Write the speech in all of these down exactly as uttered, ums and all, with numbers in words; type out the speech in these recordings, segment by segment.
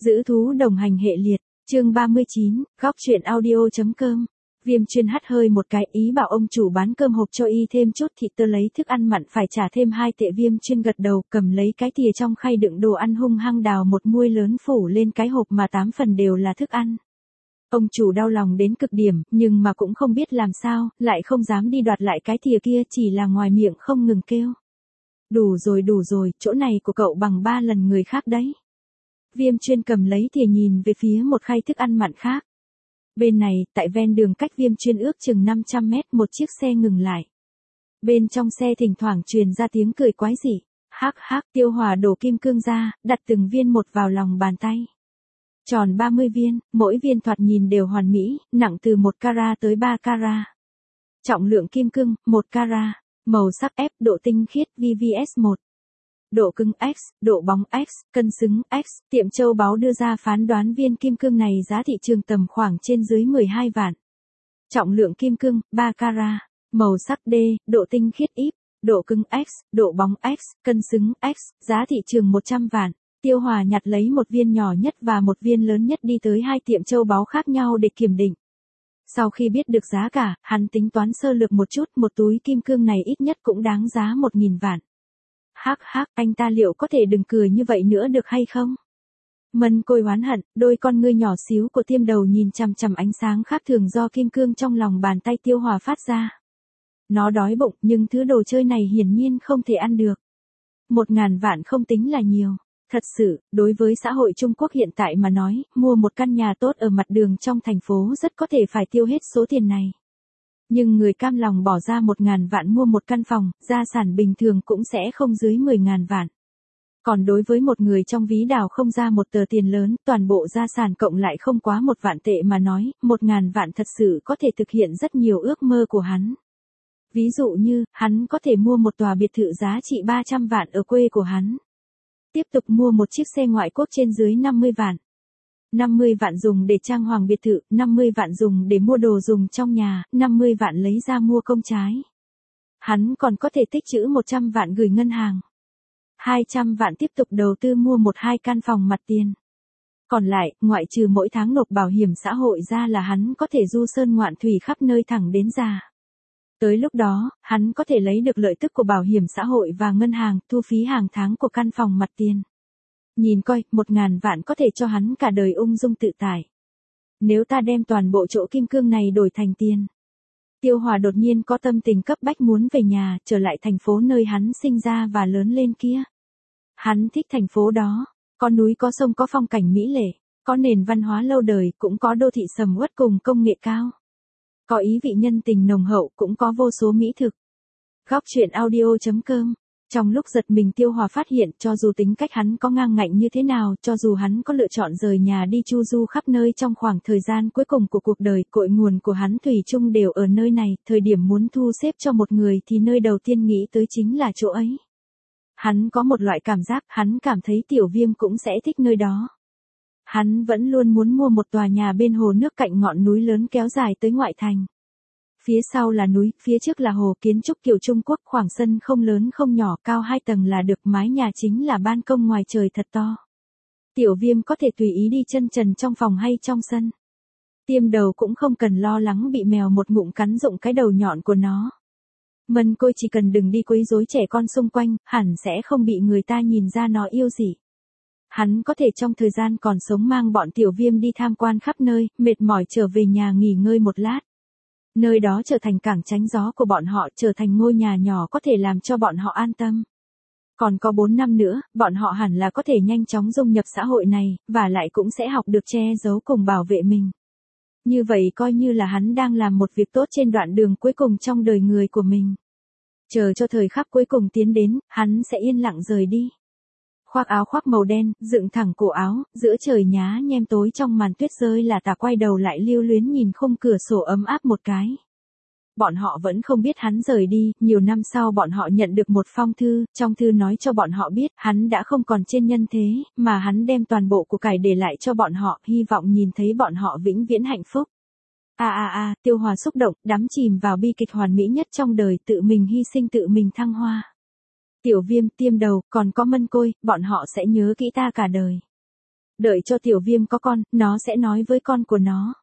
Giữ thú đồng hành hệ liệt, chương ba mươi chín, góc truyện audio.com. Viêm Chuyên hắt hơi một cái, ý bảo ông chủ bán cơm hộp cho y thêm chút thịt, tớ lấy thức ăn mặn phải trả thêm hai tệ. Viêm Chuyên gật đầu, cầm lấy cái thìa trong khay đựng đồ ăn hung hăng đào một muôi lớn phủ lên cái hộp mà tám phần đều là thức ăn. Ông chủ đau lòng đến cực điểm, nhưng mà cũng không biết làm sao, lại không dám đi đoạt lại cái thìa kia, chỉ là ngoài miệng không ngừng kêu. Đủ rồi đủ rồi, chỗ này của cậu bằng ba lần người khác đấy. Viêm Chuyên cầm lấy thìa nhìn về phía một khay thức ăn mặn khác. Bên này, tại ven đường cách Viêm Chuyên ước chừng năm trăm mét, một chiếc xe ngừng lại. Bên trong xe thỉnh thoảng truyền ra tiếng cười quái dị. Hắc hắc, Tiêu Hòa đổ kim cương ra, đặt từng viên một vào lòng bàn tay. Tròn ba mươi viên, mỗi viên thoạt nhìn đều hoàn mỹ, nặng từ một carat tới ba carat. Trọng lượng kim cương, một carat. Màu sắc F, độ tinh khiết vê vê ét một. Độ cứng X, độ bóng X, cân xứng X. Tiệm châu báu đưa ra phán đoán viên kim cương này giá thị trường tầm khoảng trên dưới mười hai vạn. Trọng lượng kim cương, ba carat. Màu sắc D, độ tinh khiết Y, độ cứng X, độ bóng X, cân xứng X, giá thị trường một trăm vạn. Tiêu Hòa nhặt lấy một viên nhỏ nhất và một viên lớn nhất đi tới hai tiệm châu báu khác nhau để kiểm định. Sau khi biết được giá cả, hắn tính toán sơ lược một chút, một túi kim cương này ít nhất cũng đáng giá một nghìn vạn. Hắc hắc, anh ta liệu có thể đừng cười như vậy nữa được hay không? Mân Côi oán hận, đôi con ngươi nhỏ xíu của Tiêm Đầu nhìn chằm chằm ánh sáng khác thường do kim cương trong lòng bàn tay Tiêu Hòa phát ra. Nó đói bụng, nhưng thứ đồ chơi này hiển nhiên không thể ăn được. Một ngàn vạn không tính là nhiều. Thật sự, đối với xã hội Trung Quốc hiện tại mà nói, mua một căn nhà tốt ở mặt đường trong thành phố rất có thể phải tiêu hết số tiền này. Nhưng người cam lòng bỏ ra một ngàn vạn mua một căn phòng, gia sản bình thường cũng sẽ không dưới mười ngàn vạn. Còn đối với một người trong ví đào không ra một tờ tiền lớn, toàn bộ gia sản cộng lại không quá một vạn tệ mà nói, một ngàn vạn thật sự có thể thực hiện rất nhiều ước mơ của hắn. Ví dụ như, hắn có thể mua một tòa biệt thự giá trị ba trăm vạn ở quê của hắn. Tiếp tục mua một chiếc xe ngoại quốc trên dưới năm mươi vạn. năm mươi vạn dùng để trang hoàng biệt thự, năm mươi vạn dùng để mua đồ dùng trong nhà, năm mươi vạn lấy ra mua công trái. Hắn còn có thể tích trữ một trăm vạn gửi ngân hàng. hai trăm vạn tiếp tục đầu tư mua một hai căn phòng mặt tiền. Còn lại, ngoại trừ mỗi tháng nộp bảo hiểm xã hội ra là hắn có thể du sơn ngoạn thủy khắp nơi thẳng đến già. Tới lúc đó, hắn có thể lấy được lợi tức của bảo hiểm xã hội và ngân hàng, thu phí hàng tháng của căn phòng mặt tiền. Nhìn coi, một ngàn vạn có thể cho hắn cả đời ung dung tự tại. Nếu ta đem toàn bộ chỗ kim cương này đổi thành tiền. Tiêu Hòa đột nhiên có tâm tình cấp bách muốn về nhà, trở lại thành phố nơi hắn sinh ra và lớn lên kia. Hắn thích thành phố đó, có núi có sông có phong cảnh mỹ lệ, có nền văn hóa lâu đời, cũng có đô thị sầm uất cùng công nghệ cao. Có ý vị nhân tình nồng hậu, cũng có vô số mỹ thực. Góc truyện audio.com. Trong lúc giật mình Tiêu Hòa phát hiện, cho dù tính cách hắn có ngang ngạnh như thế nào, cho dù hắn có lựa chọn rời nhà đi chu du khắp nơi trong khoảng thời gian cuối cùng của cuộc đời, cội nguồn của hắn thủy chung đều ở nơi này, thời điểm muốn thu xếp cho một người thì nơi đầu tiên nghĩ tới chính là chỗ ấy. Hắn có một loại cảm giác, hắn cảm thấy Tiểu Viêm cũng sẽ thích nơi đó. Hắn vẫn luôn muốn mua một tòa nhà bên hồ nước cạnh ngọn núi lớn kéo dài tới ngoại thành. Phía sau là núi, phía trước là hồ, kiến trúc kiểu Trung Quốc, khoảng sân không lớn không nhỏ, cao hai tầng là được, mái nhà chính là ban công ngoài trời thật to. Tiểu Viêm có thể tùy ý đi chân trần trong phòng hay trong sân. Tiêm Đầu cũng không cần lo lắng bị mèo một ngụm cắn rụng cái đầu nhọn của nó. Mân Côi chỉ cần đừng đi quấy rối trẻ con xung quanh, hẳn sẽ không bị người ta nhìn ra nó yêu gì. Hắn có thể trong thời gian còn sống mang bọn Tiểu Viêm đi tham quan khắp nơi, mệt mỏi trở về nhà nghỉ ngơi một lát. Nơi đó trở thành cảng tránh gió của bọn họ, trở thành ngôi nhà nhỏ có thể làm cho bọn họ an tâm. Còn có bốn năm nữa, bọn họ hẳn là có thể nhanh chóng dung nhập xã hội này, và lại cũng sẽ học được che giấu cùng bảo vệ mình. Như vậy coi như là hắn đang làm một việc tốt trên đoạn đường cuối cùng trong đời người của mình. Chờ cho thời khắc cuối cùng tiến đến, hắn sẽ yên lặng rời đi. Khoác áo khoác màu đen, dựng thẳng cổ áo, giữa trời nhá nhem tối trong màn tuyết rơi là tà quay đầu lại lưu luyến nhìn khung cửa sổ ấm áp một cái. Bọn họ vẫn không biết hắn rời đi, nhiều năm sau bọn họ nhận được một phong thư, trong thư nói cho bọn họ biết hắn đã không còn trên nhân thế, mà hắn đem toàn bộ của cải để lại cho bọn họ, hy vọng nhìn thấy bọn họ vĩnh viễn hạnh phúc. A a a, Tiêu Hòa xúc động, đắm chìm vào bi kịch hoàn mỹ nhất trong đời, tự mình hy sinh tự mình thăng hoa. Tiểu Viêm, Tiêm Đầu, còn có Mân Côi, bọn họ sẽ nhớ kỹ ta cả đời. Đợi cho tiểu viêm có con, nó sẽ nói với con của nó.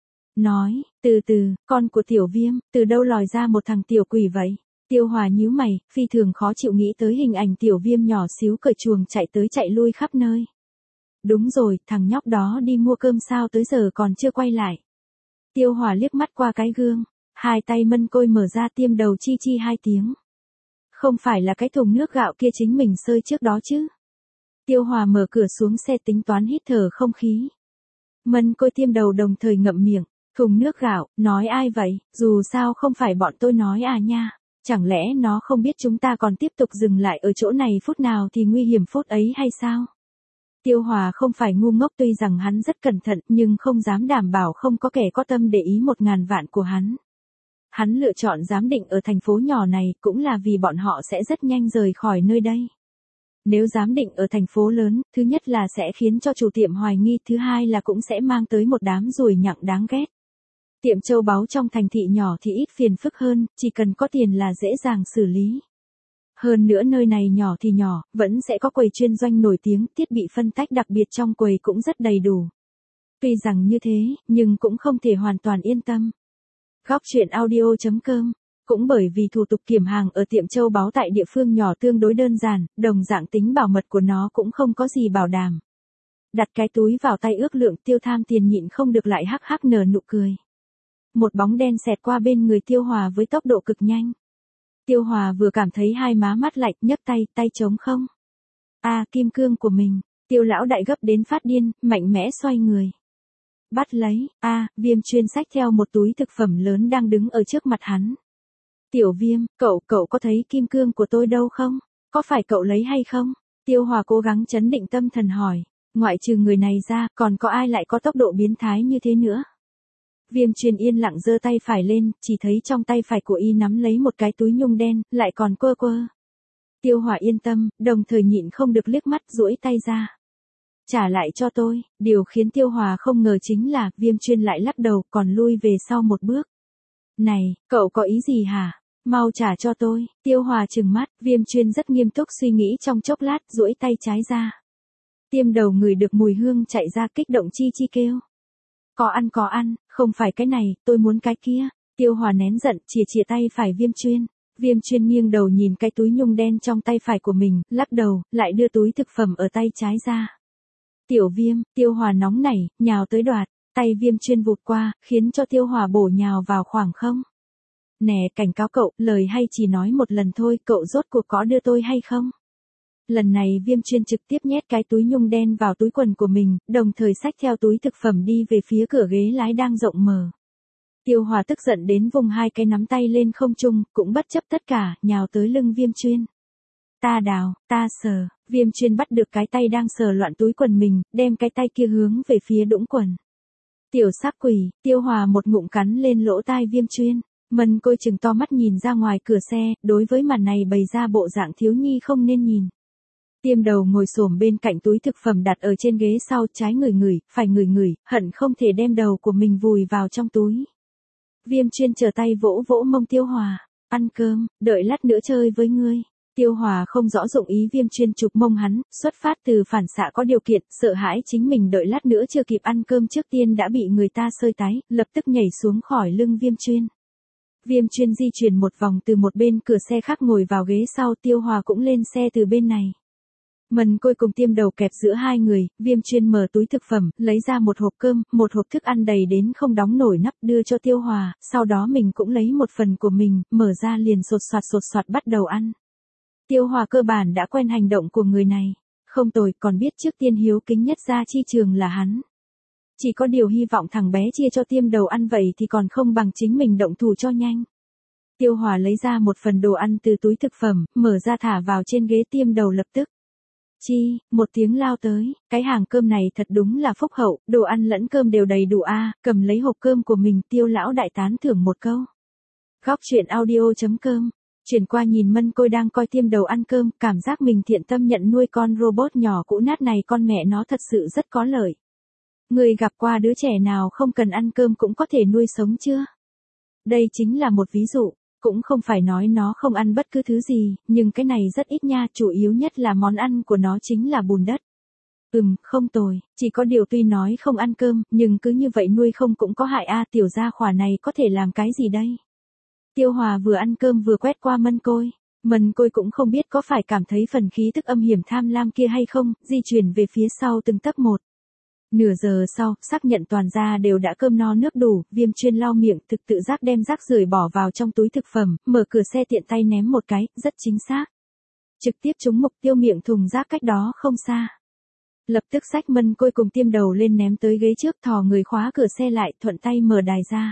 Nói, từ từ, con của tiểu viêm, từ đâu lòi ra một thằng tiểu quỷ vậy? Tiêu Hòa nhíu mày, phi thường khó chịu nghĩ tới hình ảnh tiểu viêm nhỏ xíu cởi chuồng chạy tới chạy lui khắp nơi. Đúng rồi, thằng nhóc đó đi mua cơm sao tới giờ còn chưa quay lại. Tiêu Hòa liếc mắt qua cái gương, hai tay mân côi mở ra tiêm đầu chi chi hai tiếng. Không phải là cái thùng nước gạo kia chính mình sơi trước đó chứ. Tiêu Hòa mở cửa xuống xe tính toán hít thở không khí. Mân côi tiêm đầu đồng thời ngậm miệng, thùng nước gạo, nói ai vậy, dù sao không phải bọn tôi nói à nha. Chẳng lẽ nó không biết chúng ta còn tiếp tục dừng lại ở chỗ này phút nào thì nguy hiểm phút ấy hay sao? Tiêu Hòa không phải ngu ngốc, tuy rằng hắn rất cẩn thận nhưng không dám đảm bảo không có kẻ có tâm để ý một ngàn vạn của hắn. Hắn lựa chọn giám định ở thành phố nhỏ này cũng là vì bọn họ sẽ rất nhanh rời khỏi nơi đây. Nếu giám định ở thành phố lớn, thứ nhất là sẽ khiến cho chủ tiệm hoài nghi, thứ hai là cũng sẽ mang tới một đám ruồi nhặng đáng ghét. Tiệm châu báu trong thành thị nhỏ thì ít phiền phức hơn, chỉ cần có tiền là dễ dàng xử lý. Hơn nữa nơi này nhỏ thì nhỏ, vẫn sẽ có quầy chuyên doanh nổi tiếng, thiết bị phân tách đặc biệt trong quầy cũng rất đầy đủ. Tuy rằng như thế, nhưng cũng không thể hoàn toàn yên tâm. Góc truyện audio chấm com. Cũng bởi vì thủ tục kiểm hàng ở tiệm châu báu tại địa phương nhỏ tương đối đơn giản, đồng dạng tính bảo mật của nó cũng không có gì bảo đảm. Đặt cái túi vào tay ước lượng, Tiêu tham tiền nhịn không được lại hắc hắc nở nụ cười. Một bóng đen xẹt qua bên người Tiêu Hòa với tốc độ cực nhanh. Tiêu Hòa vừa cảm thấy hai má mắt lạnh, nhấc tay, tay trống không. A, à, kim cương của mình. Tiêu lão đại gấp đến phát điên, mạnh mẽ xoay người. Bắt lấy, a, à, Viêm chuyên xách theo một túi thực phẩm lớn đang đứng ở trước mặt hắn. Tiểu Viêm, cậu, cậu có thấy kim cương của tôi đâu không? Có phải cậu lấy hay không? Tiêu Hòa cố gắng trấn định tâm thần hỏi. Ngoại trừ người này ra, còn có ai lại có tốc độ biến thái như thế nữa? Viêm chuyên yên lặng giơ tay phải lên, chỉ thấy trong tay phải của y nắm lấy một cái túi nhung đen, lại còn quơ quơ. Tiêu Hòa yên tâm, đồng thời nhịn không được liếc mắt duỗi tay ra. Trả lại cho tôi, điều khiến Tiêu Hòa không ngờ chính là, Viêm chuyên lại lắc đầu, còn lui về sau một bước. Này, cậu có ý gì hả? Mau trả cho tôi. Tiêu Hòa trừng mắt, Viêm chuyên rất nghiêm túc suy nghĩ trong chốc lát, duỗi tay trái ra. Tiêm đầu người được mùi hương chạy ra, kích động chi chi kêu. Có ăn có ăn, không phải cái này, tôi muốn cái kia. Tiêu Hòa nén giận, chìa chìa tay phải Viêm chuyên. Viêm chuyên nghiêng đầu nhìn cái túi nhung đen trong tay phải của mình, lắc đầu, lại đưa túi thực phẩm ở tay trái ra. Tiểu Viêm, Tiêu Hòa nóng nảy, nhào tới đoạt, tay Viêm chuyên vụt qua, khiến cho Tiêu Hòa bổ nhào vào khoảng không. Nè, cảnh cáo cậu, lời hay chỉ nói một lần thôi, cậu rốt cuộc có đưa tôi hay không? Lần này Viêm chuyên trực tiếp nhét cái túi nhung đen vào túi quần của mình, đồng thời xách theo túi thực phẩm đi về phía cửa ghế lái đang rộng mở. Tiêu Hòa tức giận đến vùng hai cái nắm tay lên không trung, cũng bất chấp tất cả, nhào tới lưng Viêm chuyên. Ta đào, ta sờ, Viêm chuyên bắt được cái tay đang sờ loạn túi quần mình, đem cái tay kia hướng về phía đũng quần. Tiểu sắc quỷ, Tiêu Hòa một ngụm cắn lên lỗ tai Viêm chuyên. Mân côi chừng to mắt nhìn ra ngoài cửa xe, đối với màn này bày ra bộ dạng thiếu nhi không nên nhìn. Tiêm đầu ngồi xổm bên cạnh túi thực phẩm đặt ở trên ghế sau, trái ngửi ngửi, phải ngửi ngửi, hận không thể đem đầu của mình vùi vào trong túi. Viêm chuyên trở tay vỗ vỗ mông Tiêu Hòa. Ăn cơm, đợi lát nữa chơi với ngươi. Tiêu Hòa không rõ dụng ý Viêm chuyên chụp mông hắn, xuất phát từ phản xạ có điều kiện, sợ hãi chính mình đợi lát nữa chưa kịp ăn cơm trước tiên đã bị người ta sơi tái, lập tức nhảy xuống khỏi lưng Viêm chuyên. Viêm chuyên di chuyển một vòng từ một bên cửa xe khác ngồi vào ghế sau, Tiêu Hòa cũng lên xe từ bên này. Mần côi cùng tiêm đầu kẹp giữa hai người, Viêm chuyên mở túi thực phẩm, lấy ra một hộp cơm, một hộp thức ăn đầy đến không đóng nổi nắp đưa cho Tiêu Hòa, sau đó mình cũng lấy một phần của mình, mở ra liền sột soạt sột soạt bắt đầu ăn. Tiêu Hòa cơ bản đã quen hành động của người này, không tồi, còn biết trước tiên hiếu kính nhất ra chi trường là hắn. Chỉ có điều hy vọng thằng bé chia cho tiêm đầu ăn vậy thì còn không bằng chính mình động thủ cho nhanh. Tiêu Hòa lấy ra một phần đồ ăn từ túi thực phẩm, mở ra thả vào trên ghế, tiêm đầu lập tức. Chi, một tiếng lao tới, cái hàng cơm này thật đúng là phúc hậu, đồ ăn lẫn cơm đều đầy đủ a, à, cầm lấy hộp cơm của mình, Tiêu lão đại tán thưởng một câu. Góc truyện audio chấm com. Chuyển qua nhìn Mân Côi đang coi tiêm đầu ăn cơm, cảm giác mình thiện tâm nhận nuôi con robot nhỏ cũ nát này, con mẹ nó thật sự rất có lợi. Người gặp qua đứa trẻ nào không cần ăn cơm cũng có thể nuôi sống chưa? Đây chính là một ví dụ, cũng không phải nói nó không ăn bất cứ thứ gì, nhưng cái này rất ít nha, chủ yếu nhất là món ăn của nó chính là bùn đất. Ừm, không tồi, chỉ có điều tuy nói không ăn cơm, nhưng cứ như vậy nuôi không cũng có hại a, tiểu gia khỏa này có thể làm cái gì đây? Tiêu Hòa vừa ăn cơm vừa quét qua Mân Côi. Mân Côi cũng không biết có phải cảm thấy phần khí tức âm hiểm tham lam kia hay không, di chuyển về phía sau từng tấc một. Nửa giờ sau, xác nhận toàn gia đều đã cơm no nước đủ, Viêm Chuyên lau miệng, thực tự giác đem rác rưởi bỏ vào trong túi thực phẩm, mở cửa xe tiện tay ném một cái, rất chính xác. Trực tiếp trúng mục tiêu miệng thùng rác cách đó không xa. Lập tức xách Mân Côi cùng Tiêm Đầu lên ném tới ghế trước, thò người khóa cửa xe lại, thuận tay mở đài ra.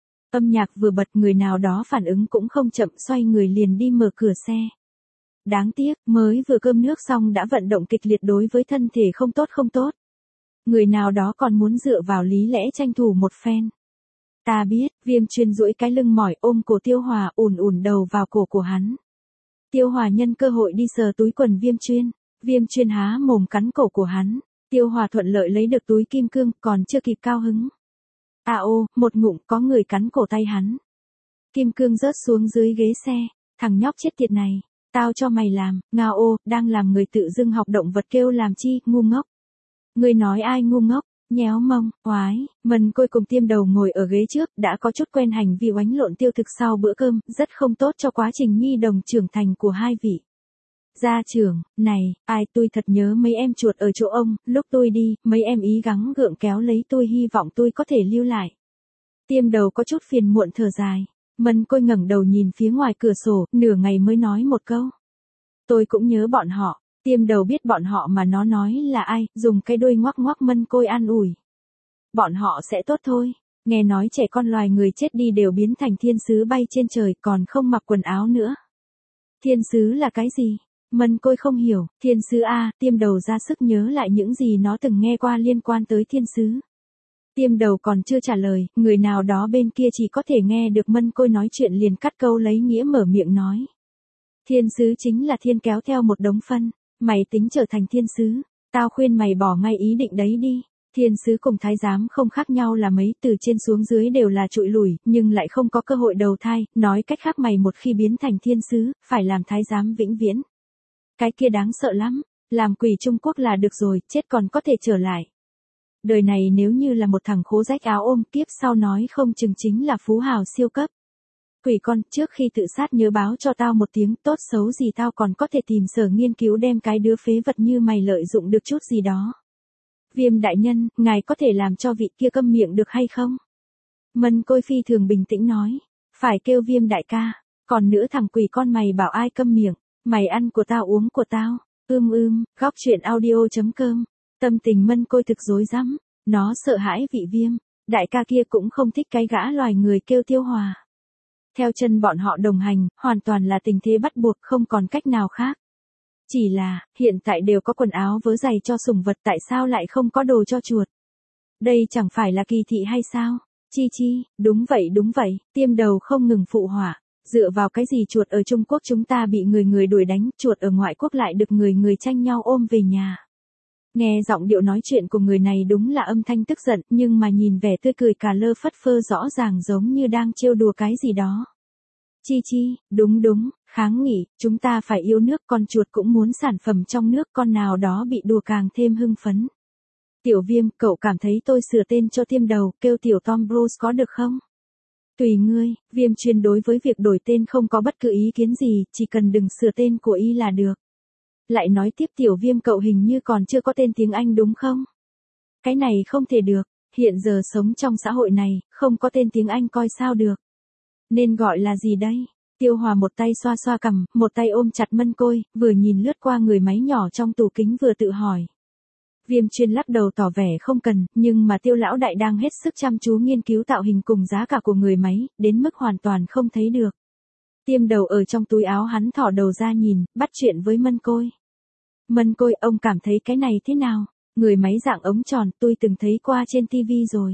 Âm nhạc vừa bật, người nào đó phản ứng cũng không chậm, xoay người liền đi mở cửa xe. Đáng tiếc, mới vừa cơm nước xong đã vận động kịch liệt, đối với thân thể không tốt không tốt. Người nào đó còn muốn dựa vào lý lẽ tranh thủ một phen. Ta biết, Viêm Chuyên duỗi cái lưng mỏi ôm cổ Tiêu Hòa, ùn ùn đầu vào cổ của hắn. Tiêu Hòa nhân cơ hội đi sờ túi quần Viêm Chuyên. Viêm Chuyên há mồm cắn cổ của hắn. Tiêu Hòa thuận lợi lấy được túi kim cương, còn chưa kịp cao hứng. À ô, một ngụm có người cắn cổ tay hắn. Kim cương rớt xuống dưới ghế xe. Thằng nhóc chết tiệt này, tao cho mày làm, ngao ô, đang làm người tự dưng học động vật kêu làm chi, ngu ngốc. Người nói ai ngu ngốc, nhéo mông, oái, Mân Côi cùng Tiêm Đầu ngồi ở ghế trước, đã có chút quen hành vi oánh lộn tiêu thực sau bữa cơm, rất không tốt cho quá trình nhi đồng trưởng thành của hai vị. Gia trưởng, này, ai tôi thật nhớ mấy em chuột ở chỗ ông, lúc tôi đi, mấy em ý gắng gượng kéo lấy tôi, hy vọng tôi có thể lưu lại. Tiêm Đầu có chút phiền muộn thở dài. Mân Côi ngẩng đầu nhìn phía ngoài cửa sổ, nửa ngày mới nói một câu. Tôi cũng nhớ bọn họ. Tiêm Đầu biết bọn họ mà nó nói là ai, dùng cái đuôi ngoắc ngoắc Mân Côi an ủi. Bọn họ sẽ tốt thôi. Nghe nói trẻ con loài người chết đi đều biến thành thiên sứ bay trên trời, còn không mặc quần áo nữa. Thiên sứ là cái gì? Mân Côi không hiểu. Thiên sứ a, Tiêm Đầu ra sức nhớ lại những gì nó từng nghe qua liên quan tới thiên sứ. Tiêm Đầu còn chưa trả lời, người nào đó bên kia chỉ có thể nghe được Mân Côi nói chuyện liền cắt câu lấy nghĩa mở miệng nói. Thiên sứ chính là thiên kéo theo một đống phân. Mày tính trở thành thiên sứ, tao khuyên mày bỏ ngay ý định đấy đi. Thiên sứ cùng thái giám không khác nhau là mấy, từ trên xuống dưới đều là trụi lủi, nhưng lại không có cơ hội đầu thai, nói cách khác mày một khi biến thành thiên sứ, phải làm thái giám vĩnh viễn. Cái kia đáng sợ lắm, làm quỷ Trung Quốc là được rồi, chết còn có thể trở lại. Đời này nếu như là một thằng khố rách áo ôm, kiếp sau nói không chừng chính là phú hào siêu cấp. Quỷ con, trước khi tự sát nhớ báo cho tao một tiếng, tốt xấu gì tao còn có thể tìm sở nghiên cứu đem cái đứa phế vật như mày lợi dụng được chút gì đó. Viêm đại nhân, ngài có thể làm cho vị kia câm miệng được hay không? Mân Côi phi thường bình tĩnh nói, phải kêu Viêm đại ca, còn nữa thằng quỷ con mày bảo ai câm miệng, mày ăn của tao uống của tao, ưm ưm, góc truyện audio chấm com. Tâm tình Mân Côi thực rối rắm, nó sợ hãi vị Viêm, đại ca kia cũng không thích cái gã loài người kêu Tiêu Hòa. Theo chân bọn họ đồng hành, hoàn toàn là tình thế bắt buộc, không còn cách nào khác. Chỉ là, hiện tại đều có quần áo vớ giày cho sủng vật, tại sao lại không có đồ cho chuột? Đây chẳng phải là kỳ thị hay sao? Chi chi, đúng vậy đúng vậy, Tiêm Đầu không ngừng phụ họa. Dựa vào cái gì chuột ở Trung Quốc chúng ta bị người người đuổi đánh, chuột ở ngoại quốc lại được người người tranh nhau ôm về nhà. Nghe giọng điệu nói chuyện của người này đúng là âm thanh tức giận, nhưng mà nhìn vẻ tươi cười cà lơ phất phơ rõ ràng giống như đang trêu đùa cái gì đó. Chi chi, đúng đúng, kháng nghị, chúng ta phải yêu nước, con chuột cũng muốn sản phẩm trong nước, con nào đó bị đùa càng thêm hưng phấn. Tiểu Viêm, cậu cảm thấy tôi sửa tên cho Tiêm Đầu, kêu Tiểu Tom Bruce có được không? Tùy ngươi, Viêm Chuyên đối với việc đổi tên không có bất cứ ý kiến gì, chỉ cần đừng sửa tên của y là được. Lại nói tiếp, Tiểu Viêm cậu hình như còn chưa có tên tiếng Anh đúng không? Cái này không thể được, hiện giờ sống trong xã hội này, không có tên tiếng Anh coi sao được. Nên gọi là gì đây? Tiêu Hòa một tay xoa xoa cằm, một tay ôm chặt Mân Côi, vừa nhìn lướt qua người máy nhỏ trong tủ kính vừa tự hỏi. Viêm Chuyên lắc đầu tỏ vẻ không cần, nhưng mà Tiêu lão đại đang hết sức chăm chú nghiên cứu tạo hình cùng giá cả của người máy, đến mức hoàn toàn không thấy được. Tiêm Đầu ở trong túi áo hắn thỏ đầu ra nhìn, bắt chuyện với Mân Côi. Mân Côi, ông cảm thấy cái này thế nào? Người máy dạng ống tròn, tôi từng thấy qua trên tivi rồi.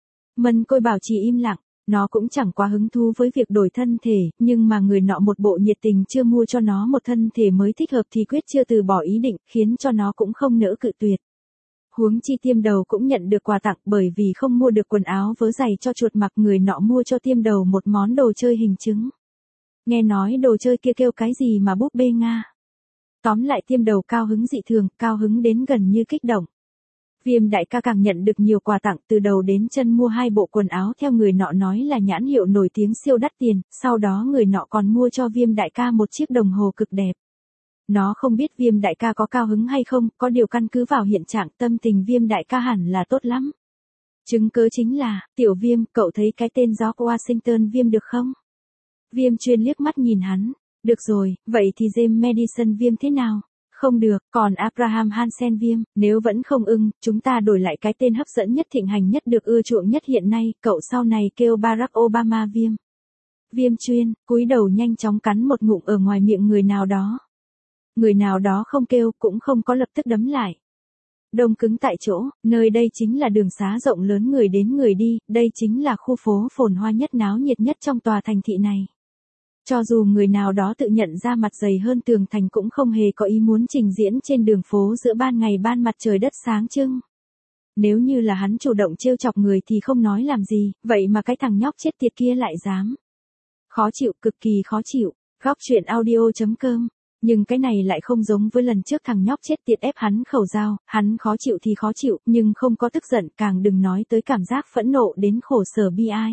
Mân Côi bảo trì im lặng, nó cũng chẳng quá hứng thú với việc đổi thân thể, nhưng mà người nọ một bộ nhiệt tình chưa mua cho nó một thân thể mới thích hợp thì quyết chưa từ bỏ ý định, khiến cho nó cũng không nỡ cự tuyệt. Huống chi Tiêm Đầu cũng nhận được quà tặng, bởi vì không mua được quần áo vớ giày cho chuột mặc, người nọ mua cho Tiêm Đầu một món đồ chơi hình trứng. Nghe nói đồ chơi kia kêu cái gì mà búp bê Nga. Tóm lại tiêm đầu cao hứng dị thường, cao hứng đến gần như kích động. Viêm đại ca càng nhận được nhiều quà tặng, từ đầu đến chân mua hai bộ quần áo theo người nọ nói là nhãn hiệu nổi tiếng siêu đắt tiền, sau đó người nọ còn mua cho Viêm đại ca một chiếc đồng hồ cực đẹp. Nó không biết Viêm đại ca có cao hứng hay không, có điều căn cứ vào hiện trạng tâm tình Viêm đại ca hẳn là tốt lắm. Chứng cớ chính là, tiểu Viêm, cậu thấy cái tên George Washington Viêm được không? Viêm Chuyên liếc mắt nhìn hắn, được rồi, vậy thì James Madison Viêm thế nào? Không được, còn Abraham Hansen Viêm, nếu vẫn không ưng, chúng ta đổi lại cái tên hấp dẫn nhất thịnh hành nhất được ưa chuộng nhất hiện nay, cậu sau này kêu Barack Obama Viêm. Viêm Chuyên, cúi đầu nhanh chóng cắn một ngụm ở ngoài miệng người nào đó. Người nào đó không kêu, cũng không có lập tức đấm lại. Đông cứng tại chỗ, nơi đây chính là đường xá rộng lớn người đến người đi, đây chính là khu phố phồn hoa nhất náo nhiệt nhất trong tòa thành thị này. Cho dù người nào đó tự nhận ra mặt dày hơn tường thành cũng không hề có ý muốn trình diễn trên đường phố giữa ban ngày ban mặt trời đất sáng trưng. Nếu như là hắn chủ động trêu chọc người thì không nói làm gì, vậy mà cái thằng nhóc chết tiệt kia lại dám. Khó chịu, cực kỳ khó chịu. Góc truyện audio chấm com. Nhưng cái này lại không giống với lần trước thằng nhóc chết tiệt ép hắn khẩu dao, hắn khó chịu thì khó chịu, nhưng không có tức giận, càng đừng nói tới cảm giác phẫn nộ đến khổ sở bi ai.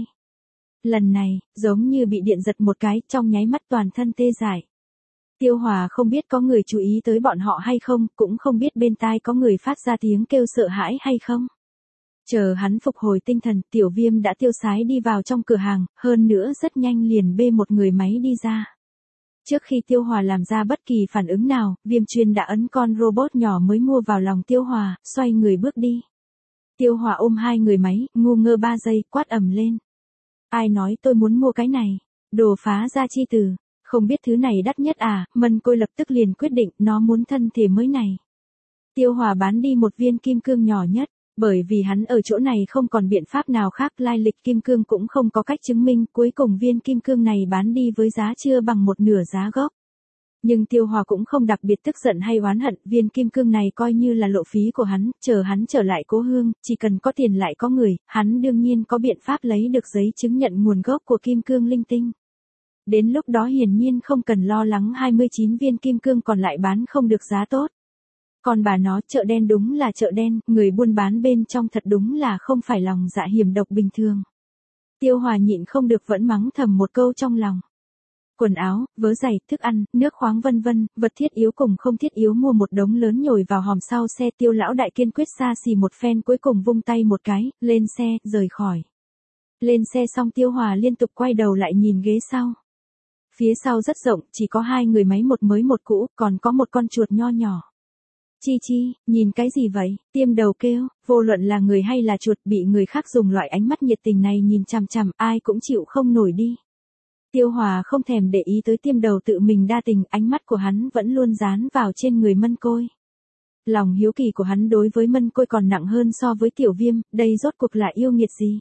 Lần này, giống như bị điện giật một cái, trong nháy mắt toàn thân tê dại. Tiêu Hòa không biết có người chú ý tới bọn họ hay không, cũng không biết bên tai có người phát ra tiếng kêu sợ hãi hay không. Chờ hắn phục hồi tinh thần, Tiểu Viêm đã tiêu sái đi vào trong cửa hàng, hơn nữa rất nhanh liền bê một người máy đi ra. Trước khi Tiêu Hòa làm ra bất kỳ phản ứng nào, Viêm Chuyên đã ấn con robot nhỏ mới mua vào lòng Tiêu Hòa, xoay người bước đi. Tiêu Hòa ôm hai người máy, ngu ngơ ba giây, quát ầm lên. Ai nói tôi muốn mua cái này? Đồ phá ra chi từ. Không biết thứ này đắt nhất à? Mân Côi lập tức liền quyết định nó muốn thân thể mới này. Tiêu Hòa bán đi một viên kim cương nhỏ nhất, bởi vì hắn ở chỗ này không còn biện pháp nào khác, lai lịch kim cương cũng không có cách chứng minh, cuối cùng viên kim cương này bán đi với giá chưa bằng một nửa giá gốc. Nhưng Tiêu Hòa cũng không đặc biệt tức giận hay oán hận, viên kim cương này coi như là lộ phí của hắn, chờ hắn trở lại cố hương, chỉ cần có tiền lại có người, hắn đương nhiên có biện pháp lấy được giấy chứng nhận nguồn gốc của kim cương linh tinh. Đến lúc đó hiển nhiên không cần lo lắng hai mươi chín viên kim cương còn lại bán không được giá tốt. Còn bà nó, chợ đen đúng là chợ đen, người buôn bán bên trong thật đúng là không phải lòng dạ hiểm độc bình thường. Tiêu Hòa nhịn không được vẫn mắng thầm một câu trong lòng. Quần áo, vớ giày, thức ăn, nước khoáng vân vân, vật thiết yếu cùng không thiết yếu mua một đống lớn nhồi vào hòm sau xe. Tiêu lão đại kiên quyết xa xỉ một phen, cuối cùng vung tay một cái, lên xe, rời khỏi. Lên xe xong Tiêu Hòa liên tục quay đầu lại nhìn ghế sau. Phía sau rất rộng, chỉ có hai người máy một mới một cũ, còn có một con chuột nho nhỏ. Chi Chi, nhìn cái gì vậy? Tiêm đầu kêu, vô luận là người hay là chuột bị người khác dùng loại ánh mắt nhiệt tình này nhìn chằm chằm, ai cũng chịu không nổi đi. Tiêu Hòa không thèm để ý tới Tiêm đầu tự mình đa tình, ánh mắt của hắn vẫn luôn dán vào trên người Mân Côi. Lòng hiếu kỳ của hắn đối với Mân Côi còn nặng hơn so với Tiểu Viêm, đây rốt cuộc là yêu nghiệt gì?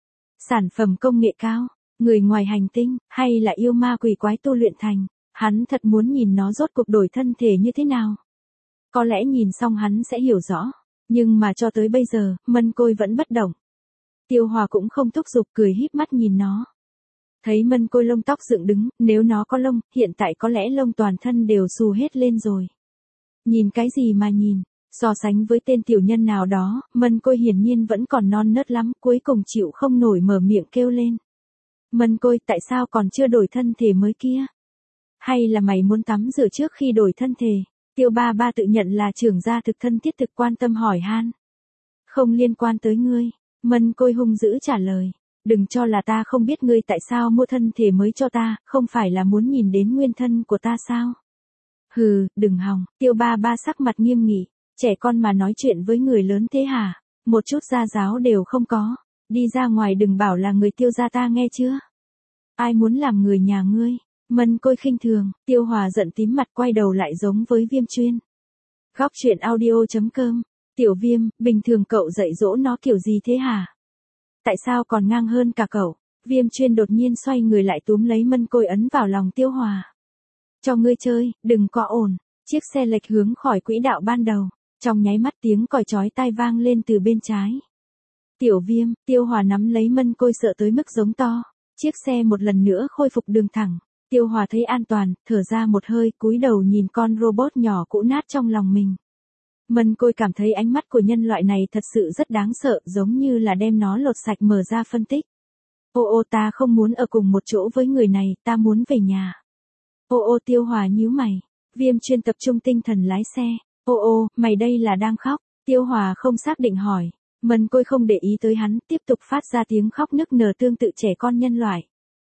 Sản phẩm công nghệ cao, người ngoài hành tinh, hay là yêu ma quỷ quái tu luyện thành? Hắn thật muốn nhìn nó rốt cuộc đổi thân thể như thế nào. Có lẽ nhìn xong hắn sẽ hiểu rõ, nhưng mà cho tới bây giờ, Mân Côi vẫn bất động. Tiêu Hòa cũng không thúc giục, cười híp mắt nhìn nó. Thấy Mân Côi lông tóc dựng đứng, nếu nó có lông, hiện tại có lẽ lông toàn thân đều xù hết lên rồi. Nhìn cái gì mà nhìn, so sánh với tên tiểu nhân nào đó, Mân Côi hiển nhiên vẫn còn non nớt lắm, cuối cùng chịu không nổi mở miệng kêu lên. Mân Côi, tại sao còn chưa đổi thân thể mới kia? Hay là mày muốn tắm rửa trước khi đổi thân thể? Tiêu ba ba tự nhận là trưởng gia thực thân thiết thực quan tâm hỏi han. Không liên quan tới ngươi, Mân Côi hung dữ trả lời. Đừng cho là ta không biết ngươi tại sao mua thân thể mới cho ta, không phải là muốn nhìn đến nguyên thân của ta sao? Hừ, đừng hòng, Tiêu ba ba sắc mặt nghiêm nghị, trẻ con mà nói chuyện với người lớn thế hả? Một chút gia giáo đều không có, đi ra ngoài đừng bảo là người Tiêu gia ta nghe chưa? Ai muốn làm người nhà ngươi? Mân Côi khinh thường, Tiêu Hòa giận tím mặt quay đầu lại giống với Viêm Chuyên. Góc truyện audio chấm com. Tiểu Viêm, bình thường cậu dạy dỗ nó kiểu gì thế hả? Tại sao còn ngang hơn cả cậu? Viêm Chuyên đột nhiên xoay người lại túm lấy Mân Côi ấn vào lòng Tiêu Hòa. Cho ngươi chơi, đừng có ồn. Chiếc xe lệch hướng khỏi quỹ đạo ban đầu, trong nháy mắt tiếng còi chói tai vang lên từ bên trái. Tiểu Viêm, Tiêu Hòa nắm lấy Mân Côi sợ tới mức giống to. Chiếc xe một lần nữa khôi phục đường thẳng. Tiêu Hòa thấy an toàn, thở ra một hơi, cúi đầu nhìn con robot nhỏ cũ nát trong lòng mình. Mân Côi cảm thấy ánh mắt của nhân loại này thật sự rất đáng sợ, giống như là đem nó lột sạch mở ra phân tích. Ô ô ta không muốn ở cùng một chỗ với người này, ta muốn về nhà. Ô ô Tiêu Hòa nhíu mày. Viêm Chuyên tập trung tinh thần lái xe. Ô ô, mày đây là đang khóc. Tiêu Hòa không xác định hỏi. Mân Côi không để ý tới hắn, tiếp tục phát ra tiếng khóc nức nở tương tự trẻ con nhân loại.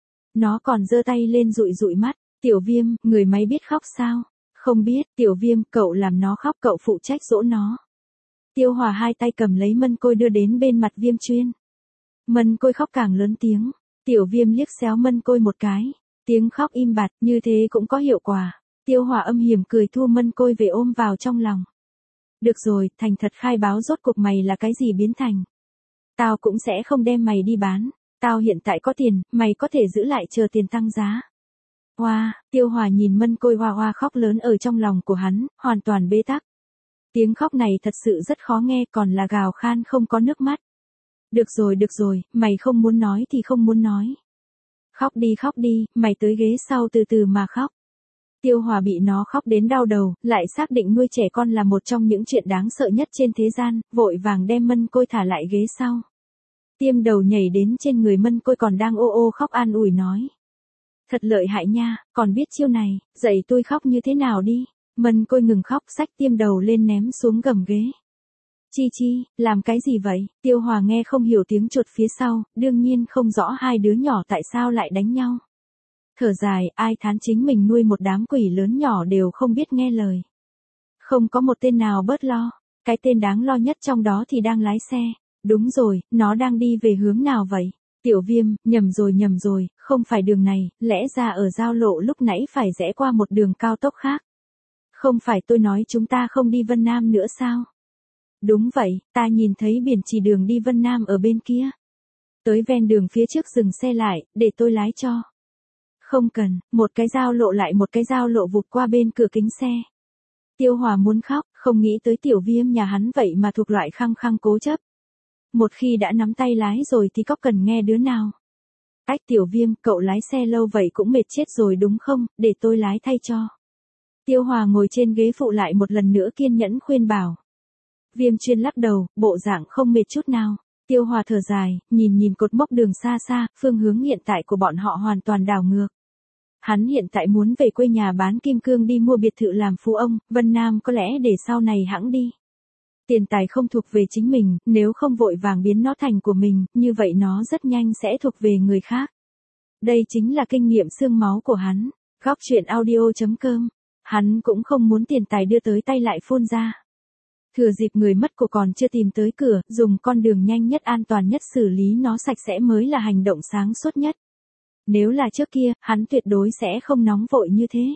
Nó còn giơ tay lên dụi dụi mắt. Tiểu Viêm, người máy biết khóc sao? Không biết, Tiểu Viêm, cậu làm nó khóc, cậu phụ trách dỗ nó. Tiêu Hòa hai tay cầm lấy Mân Côi đưa đến bên mặt Viêm Chuyên. Mân Côi khóc càng lớn tiếng. Tiểu Viêm liếc xéo Mân Côi một cái. Tiếng khóc im bặt, như thế cũng có hiệu quả. Tiêu Hòa âm hiểm cười thu Mân Côi về ôm vào trong lòng. Được rồi, thành thật khai báo rốt cuộc mày là cái gì biến thành. Tao cũng sẽ không đem mày đi bán. Tao hiện tại có tiền, mày có thể giữ lại chờ tiền tăng giá. Hoa, wow, Tiêu Hòa nhìn Mân Côi hoa hoa khóc lớn ở trong lòng của hắn, hoàn toàn bế tắc. Tiếng khóc này thật sự rất khó nghe, còn là gào khan không có nước mắt. Được rồi được rồi, mày không muốn nói thì không muốn nói. Khóc đi khóc đi, mày tới ghế sau từ từ mà khóc. Tiêu Hòa bị nó khóc đến đau đầu, lại xác định nuôi trẻ con là một trong những chuyện đáng sợ nhất trên thế gian, vội vàng đem Mân Côi thả lại ghế sau. Tiêm đầu nhảy đến trên người Mân Côi còn đang ô ô khóc an ủi nói. Thật lợi hại nha, còn biết chiêu này, dạy tôi khóc như thế nào đi. Mân Côi ngừng khóc, xách Tiêm đầu lên ném xuống gầm ghế. Chi chi, làm cái gì vậy? Tiêu Hòa nghe không hiểu tiếng chuột phía sau, đương nhiên không rõ hai đứa nhỏ tại sao lại đánh nhau. Thở dài, ai thán chính mình nuôi một đám quỷ lớn nhỏ đều không biết nghe lời. Không có một tên nào bớt lo, cái tên đáng lo nhất trong đó thì đang lái xe. Đúng rồi, nó đang đi về hướng nào vậy? Tiểu Viêm, nhầm rồi nhầm rồi, không phải đường này, lẽ ra ở giao lộ lúc nãy phải rẽ qua một đường cao tốc khác. Không phải tôi nói chúng ta không đi Vân Nam nữa sao? Đúng vậy, ta nhìn thấy biển chỉ đường đi Vân Nam ở bên kia. Tới ven đường phía trước dừng xe lại, để tôi lái cho. Không cần, một cái giao lộ lại một cái giao lộ vụt qua bên cửa kính xe. Tiêu Hòa muốn khóc, không nghĩ tới Tiểu Viêm nhà hắn vậy mà thuộc loại khăng khăng cố chấp. Một khi đã nắm tay lái rồi thì có cần nghe đứa nào. Ách Tiểu Viêm, cậu lái xe lâu vậy cũng mệt chết rồi đúng không, để tôi lái thay cho. Tiêu Hòa ngồi trên ghế phụ lại một lần nữa kiên nhẫn khuyên bảo. Viêm Chuyên lắc đầu, bộ dạng không mệt chút nào. Tiêu Hòa thở dài, nhìn nhìn cột mốc đường xa xa, phương hướng hiện tại của bọn họ hoàn toàn đảo ngược. Hắn hiện tại muốn về quê nhà bán kim cương đi mua biệt thự làm phú ông, Vân Nam có lẽ để sau này hãng đi. Tiền tài không thuộc về chính mình, nếu không vội vàng biến nó thành của mình, như vậy nó rất nhanh sẽ thuộc về người khác. Đây chính là kinh nghiệm xương máu của hắn. Góc truyện audio chấm com. Hắn cũng không muốn tiền tài đưa tới tay lại phun ra. Thừa dịp người mất của còn chưa tìm tới cửa, dùng con đường nhanh nhất an toàn nhất xử lý nó sạch sẽ mới là hành động sáng suốt nhất. Nếu là trước kia, hắn tuyệt đối sẽ không nóng vội như thế.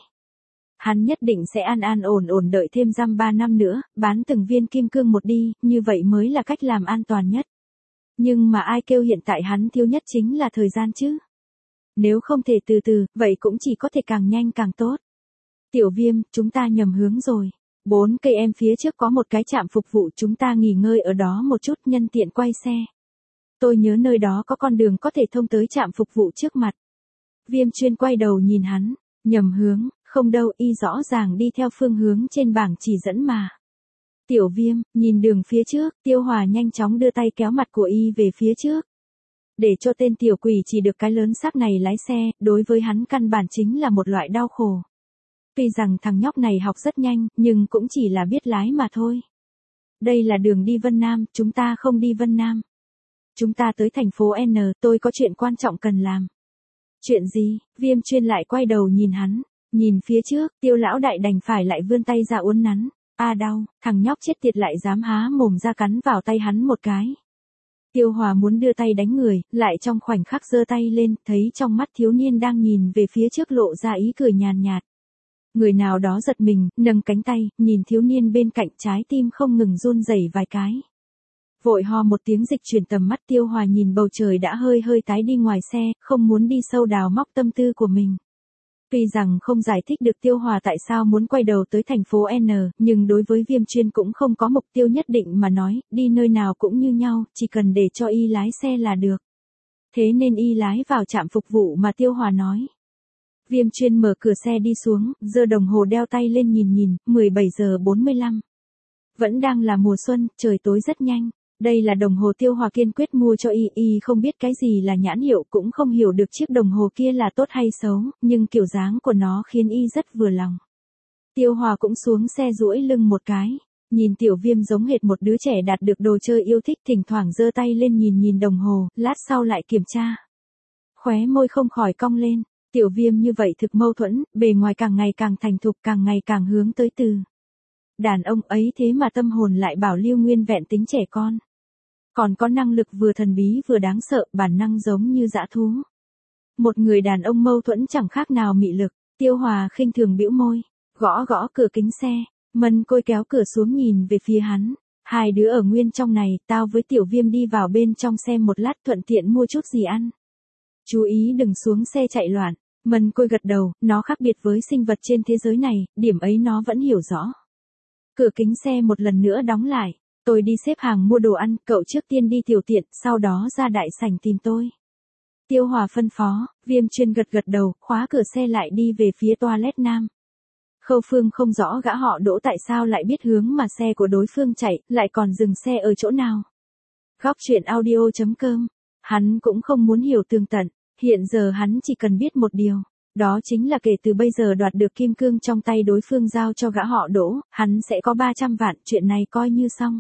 Hắn nhất định sẽ an an ổn ổn đợi thêm dăm ba năm nữa, bán từng viên kim cương một đi, như vậy mới là cách làm an toàn nhất. Nhưng mà ai kêu hiện tại hắn thiếu nhất chính là thời gian chứ. Nếu không thể từ từ, vậy cũng chỉ có thể càng nhanh càng tốt. Tiểu Viêm, chúng ta nhầm hướng rồi. Bốn cây em phía trước có một cái trạm phục vụ, chúng ta nghỉ ngơi ở đó một chút nhân tiện quay xe. Tôi nhớ nơi đó có con đường có thể thông tới trạm phục vụ trước mặt. Viêm Chuyên quay đầu nhìn hắn, nhầm hướng, không đâu, y rõ ràng đi theo phương hướng trên bảng chỉ dẫn mà. Tiểu Viêm, nhìn đường phía trước, Tiêu Hòa nhanh chóng đưa tay kéo mặt của y về phía trước. Để cho tên tiểu quỷ chỉ được cái lớn xác này lái xe, đối với hắn căn bản chính là một loại đau khổ. Tuy rằng thằng nhóc này học rất nhanh, nhưng cũng chỉ là biết lái mà thôi. Đây là đường đi Vân Nam, chúng ta không đi Vân Nam. Chúng ta tới thành phố N, tôi có chuyện quan trọng cần làm. Chuyện gì? Viêm Chuyên lại quay đầu nhìn hắn, nhìn phía trước, Tiêu lão đại đành phải lại vươn tay ra uốn nắn. A à đau, thằng nhóc chết tiệt lại dám há mồm ra cắn vào tay hắn một cái. Tiêu Hòa muốn đưa tay đánh người, lại trong khoảnh khắc giơ tay lên, thấy trong mắt thiếu niên đang nhìn về phía trước lộ ra ý cười nhàn nhạt. Người nào đó giật mình, nâng cánh tay, nhìn thiếu niên bên cạnh, trái tim không ngừng run rẩy vài cái. Vội ho một tiếng dịch chuyển tầm mắt, Tiêu Hòa nhìn bầu trời đã hơi hơi tái đi ngoài xe, không muốn đi sâu đào móc tâm tư của mình. Tuy rằng không giải thích được Tiêu Hòa tại sao muốn quay đầu tới thành phố N, nhưng đối với Viêm Chuyên cũng không có mục tiêu nhất định mà nói, đi nơi nào cũng như nhau, chỉ cần để cho y lái xe là được. Thế nên y lái vào trạm phục vụ mà Tiêu Hòa nói. Viêm Chuyên mở cửa xe đi xuống, giơ đồng hồ đeo tay lên nhìn nhìn, mười bảy giờ bốn mươi lăm. Vẫn đang là mùa xuân, trời tối rất nhanh. Đây là đồng hồ Tiêu Hòa kiên quyết mua cho y, y không biết cái gì là nhãn hiệu, cũng không hiểu được chiếc đồng hồ kia là tốt hay xấu, nhưng kiểu dáng của nó khiến y rất vừa lòng. Tiêu Hòa cũng xuống xe duỗi lưng một cái, nhìn Tiểu Viêm giống hệt một đứa trẻ đạt được đồ chơi yêu thích, thỉnh thoảng giơ tay lên nhìn nhìn đồng hồ, lát sau lại kiểm tra. Khóe môi không khỏi cong lên, Tiểu Viêm như vậy thực mâu thuẫn, bề ngoài càng ngày càng thành thục, càng ngày càng hướng tới từ đàn ông ấy, thế mà tâm hồn lại bảo lưu nguyên vẹn tính trẻ con. Còn có năng lực vừa thần bí vừa đáng sợ, bản năng giống như dã thú. Một người đàn ông mâu thuẫn chẳng khác nào mị lực. Tiêu Hòa khinh thường bĩu môi, gõ gõ cửa kính xe, Mân Côi kéo cửa xuống nhìn về phía hắn. Hai đứa ở nguyên trong này, tao với Tiểu Viêm đi vào bên trong xem một lát, thuận tiện mua chút gì ăn. Chú ý đừng xuống xe chạy loạn. Mân Côi gật đầu, nó khác biệt với sinh vật trên thế giới này, điểm ấy nó vẫn hiểu rõ. Cửa kính xe một lần nữa đóng lại. Tôi đi xếp hàng mua đồ ăn, cậu trước tiên đi tiểu tiện, sau đó ra đại sảnh tìm tôi. Tiêu Hòa phân phó. Viêm Chuyên gật gật đầu, khóa cửa xe lại đi về phía toilet nam. Khâu Phương không rõ gã họ Đỗ tại sao lại biết hướng mà xe của đối phương chạy, lại còn dừng xe ở chỗ nào. Góc truyện audio chấm com. Hắn cũng không muốn hiểu tường tận, hiện giờ hắn chỉ cần biết một điều. Đó chính là kể từ bây giờ đoạt được kim cương trong tay đối phương giao cho gã họ Đỗ, hắn sẽ có ba trăm vạn, chuyện này coi như xong.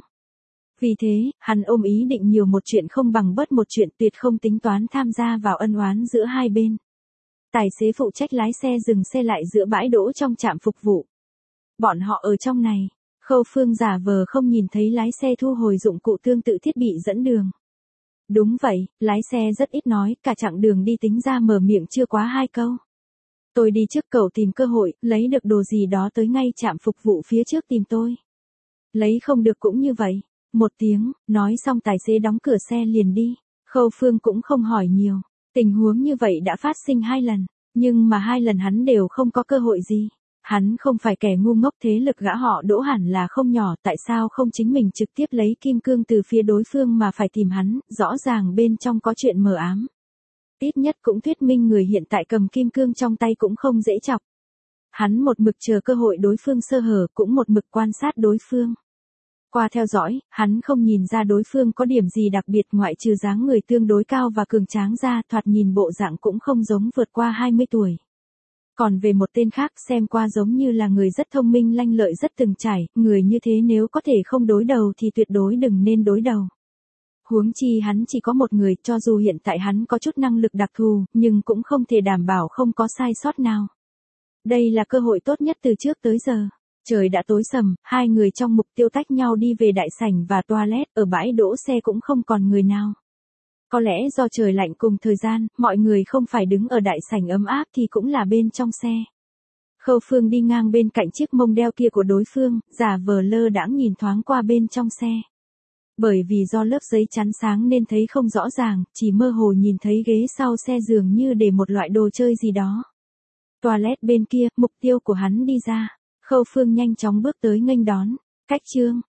Vì thế, hắn ôm ý định nhiều một chuyện không bằng bớt một chuyện, tuyệt không tính toán tham gia vào ân oán giữa hai bên. Tài xế phụ trách lái xe dừng xe lại giữa bãi đỗ trong trạm phục vụ. Bọn họ ở trong này, Khâu Phương giả vờ không nhìn thấy lái xe thu hồi dụng cụ tương tự thiết bị dẫn đường. Đúng vậy, lái xe rất ít nói, cả chặng đường đi tính ra mở miệng chưa quá hai câu. Tôi đi trước, cậu tìm cơ hội, lấy được đồ gì đó tới ngay trạm phục vụ phía trước tìm tôi. Lấy không được cũng như vậy. Một tiếng, nói xong tài xế đóng cửa xe liền đi. Khâu Phương cũng không hỏi nhiều. Tình huống như vậy đã phát sinh hai lần, nhưng mà hai lần hắn đều không có cơ hội gì. Hắn không phải kẻ ngu ngốc, thế lực gã họ Đỗ hẳn là không nhỏ, tại sao không chính mình trực tiếp lấy kim cương từ phía đối phương mà phải tìm hắn, rõ ràng bên trong có chuyện mờ ám. Ít nhất cũng thuyết minh người hiện tại cầm kim cương trong tay cũng không dễ chọc. Hắn một mực chờ cơ hội đối phương sơ hở, cũng một mực quan sát đối phương. Qua theo dõi, hắn không nhìn ra đối phương có điểm gì đặc biệt ngoại trừ dáng người tương đối cao và cường tráng ra, thoạt nhìn bộ dạng cũng không giống vượt qua hai mươi tuổi. Còn về một tên khác, xem qua giống như là người rất thông minh lanh lợi, rất từng trải, người như thế nếu có thể không đối đầu thì tuyệt đối đừng nên đối đầu. Huống chi hắn chỉ có một người, cho dù hiện tại hắn có chút năng lực đặc thù, nhưng cũng không thể đảm bảo không có sai sót nào. Đây là cơ hội tốt nhất từ trước tới giờ. Trời đã tối sầm, hai người trong mục tiêu tách nhau đi về đại sảnh và toilet, ở bãi đỗ xe cũng không còn người nào. Có lẽ do trời lạnh cùng thời gian, mọi người không phải đứng ở đại sảnh ấm áp thì cũng là bên trong xe. Khâu Phương đi ngang bên cạnh chiếc mông đeo kia của đối phương, giả vờ lơ đãng nhìn thoáng qua bên trong xe. Bởi vì do lớp giấy chắn sáng nên thấy không rõ ràng, chỉ mơ hồ nhìn thấy ghế sau xe dường như để một loại đồ chơi gì đó. Toilet bên kia, mục tiêu của hắn đi ra. Khâu Phương nhanh chóng bước tới nghênh đón. Cách chương